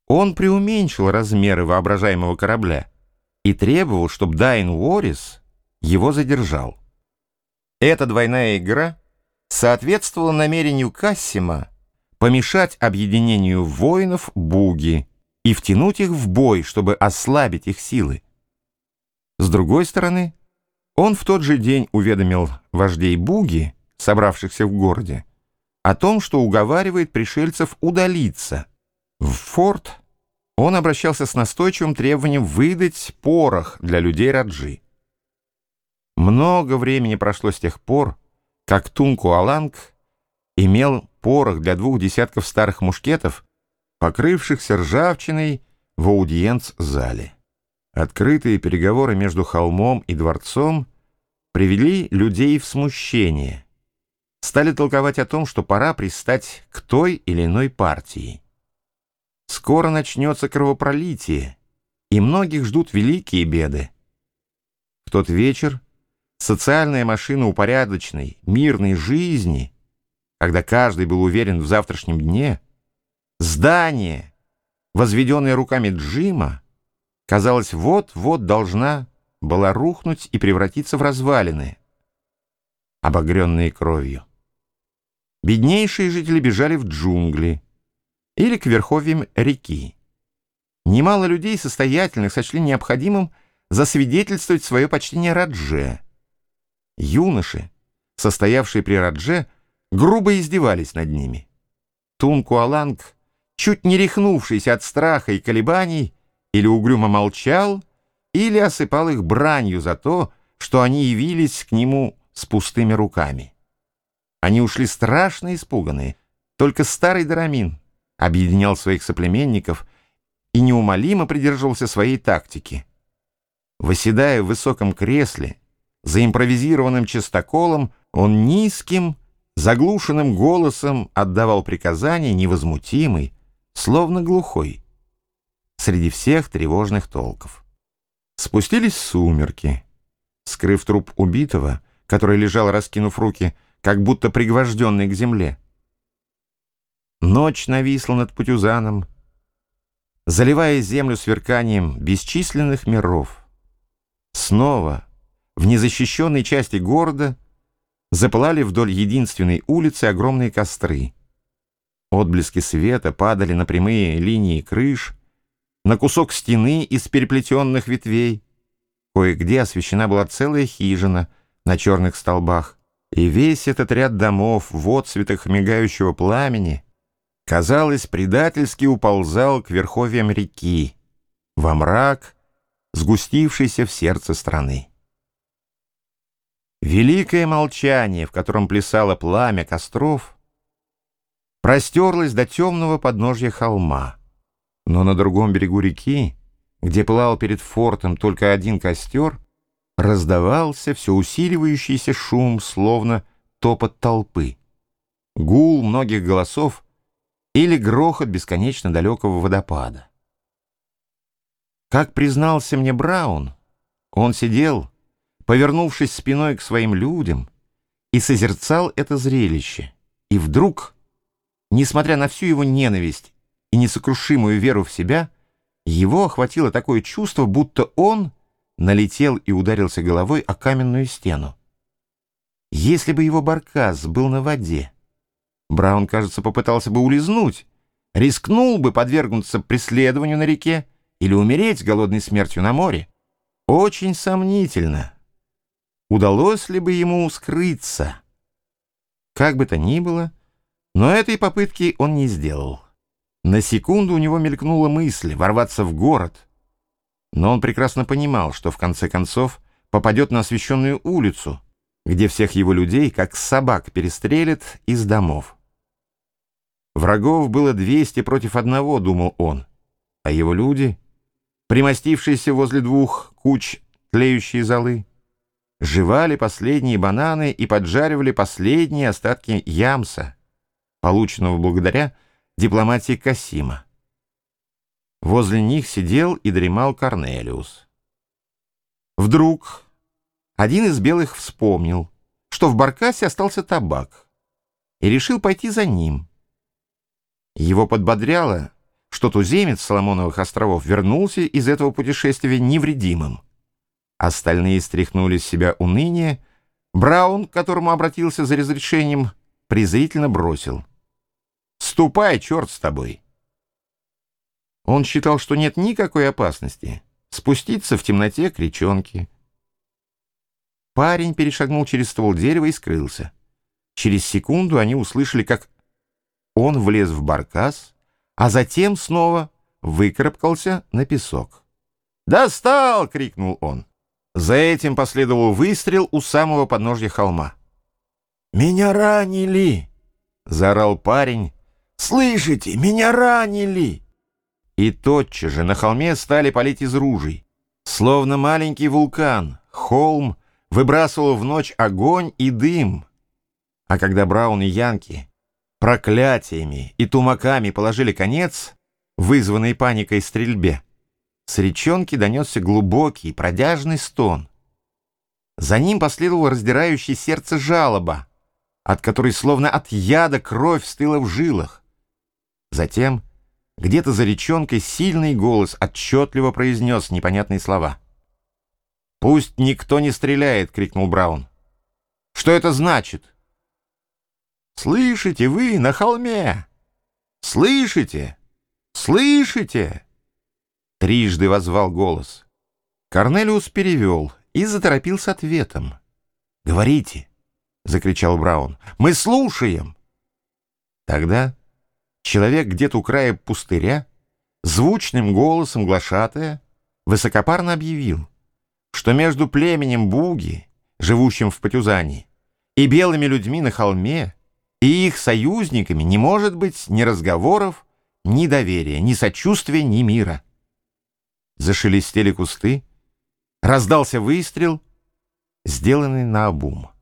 Он преуменьшил размеры воображаемого корабля и требовал, чтобы Дайн Уоррис его задержал. Эта двойная игра соответствовала намерению Кассима помешать объединению воинов Буги и втянуть их в бой, чтобы ослабить их силы. С другой стороны, он в тот же день уведомил вождей Буги, собравшихся в городе, о том, что уговаривает пришельцев удалиться. В форт он обращался с настойчивым требованием выдать порох для людей Раджи. Много времени прошло с тех пор, как Тунку-Аланг имел порох для 2 десятков старых мушкетов, покрывшихся ржавчиной в аудиенц-зале. Открытые переговоры между холмом и дворцом привели людей в смущение. Стали толковать о том, что пора пристать к той или иной партии. Скоро начнется кровопролитие, и многих ждут великие беды. В тот вечер социальная машина упорядоченной, мирной жизни, когда каждый был уверен в завтрашнем дне, здание, возведенное руками Джима, казалось, вот-вот должна была рухнуть и превратиться в развалины, обогренные кровью. Беднейшие жители бежали в джунгли или к верховьям реки. Немало людей состоятельных сочли необходимым засвидетельствовать свое почтение Радже. Юноши, состоявшие при Радже, грубо издевались над ними. Тунку-Аланг, чуть не рехнувшийся от страха и колебаний, или угрюмо молчал, или осыпал их бранью за то, что они явились к нему с пустыми руками. Они ушли страшно испуганные. Только старый Дарамин объединял своих соплеменников и неумолимо придерживался своей тактики. Восседая в высоком кресле, за импровизированным частоколом, он низким, заглушенным голосом отдавал приказания, невозмутимый, словно глухой, среди всех тревожных толков. Спустились сумерки. Скрыв труп убитого, который лежал, раскинув руки, как будто пригвожденный к земле. Ночь нависла над Путюзаном, заливая землю сверканием бесчисленных миров. Снова в незащищенной части города запылали вдоль единственной улицы огромные костры. Отблески света падали на прямые линии крыш, на кусок стены из переплетенных ветвей. Кое-где освещена была целая хижина на черных столбах, и весь этот ряд домов в отцветах мигающего пламени, казалось, предательски уползал к верховьям реки, во мрак, сгустившийся в сердце страны. Великое молчание, в котором плясало пламя костров, простерлось до темного подножья холма, но на другом берегу реки, где пылал перед фортом только один костер, раздавался все усиливающийся шум, словно топот толпы, гул многих голосов или грохот бесконечно далекого водопада. Как признался мне Браун, он сидел, повернувшись спиной к своим людям, и созерцал это зрелище, и вдруг, несмотря на всю его ненависть и несокрушимую веру в себя, его охватило такое чувство, будто он налетел и ударился головой о каменную стену. Если бы его баркас был на воде, Браун, кажется, попытался бы улизнуть, рискнул бы подвергнуться преследованию на реке или умереть голодной смертью на море. Очень сомнительно, удалось ли бы ему скрыться. Как бы то ни было, но этой попытки он не сделал. На секунду у него мелькнула мысль ворваться в город, но он прекрасно понимал, что в конце концов попадет на освещенную улицу, где всех его людей, как собак, перестрелят из домов. Врагов было 200 против 1, думал он, а его люди, примостившиеся возле 2 куч тлеющей золы, жевали последние бананы и поджаривали последние остатки ямса, полученного благодаря дипломатии Кассима. Возле них сидел и дремал Корнелиус. Вдруг один из белых вспомнил, что в баркасе остался табак, и решил пойти за ним. Его подбодряло что туземец Соломоновых островов вернулся из этого путешествия невредимым. Остальные стряхнули с себя уныние. Браун, к которому обратился за разрешением, презрительно бросил: «Ступай, черт с тобой!» Он считал, что нет никакой опасности спуститься в темноте к речонке. Парень перешагнул через ствол дерева и скрылся. Через секунду они услышали, как он влез в баркас, а затем снова выкарабкался на песок. «Достал!» — крикнул он. За этим последовал выстрел у самого подножья холма. «Меня ранили!» — заорал парень. «Слышите, меня ранили!» И тотчас же на холме стали палить из ружей. Словно маленький вулкан, холм выбрасывал в ночь огонь и дым. А когда Браун и Янки проклятиями и тумаками положили конец вызванной паникой стрельбе, с речонки донесся глубокий продяжный стон. За ним последовала раздирающая сердце жалоба, от которой словно от яда кровь стыла в жилах. Затем где-то за речонкой сильный голос отчетливо произнес непонятные слова. «Пусть никто не стреляет!» — крикнул Браун. «Что это значит?» «Слышите вы на холме? Слышите? Слышите?» Трижды воззвал голос. Корнелиус перевел и заторопил с ответом. «Говорите!» — закричал Браун. «Мы слушаем!» Тогда человек где-то у края пустыря звучным голосом глашатая высокопарно объявил, что между племенем Буги, живущим в Патюзане, и белыми людьми на холме, и их союзниками не может быть ни разговоров, ни доверия, ни сочувствия, ни мира. Зашелестели кусты, раздался выстрел, сделанный наобум.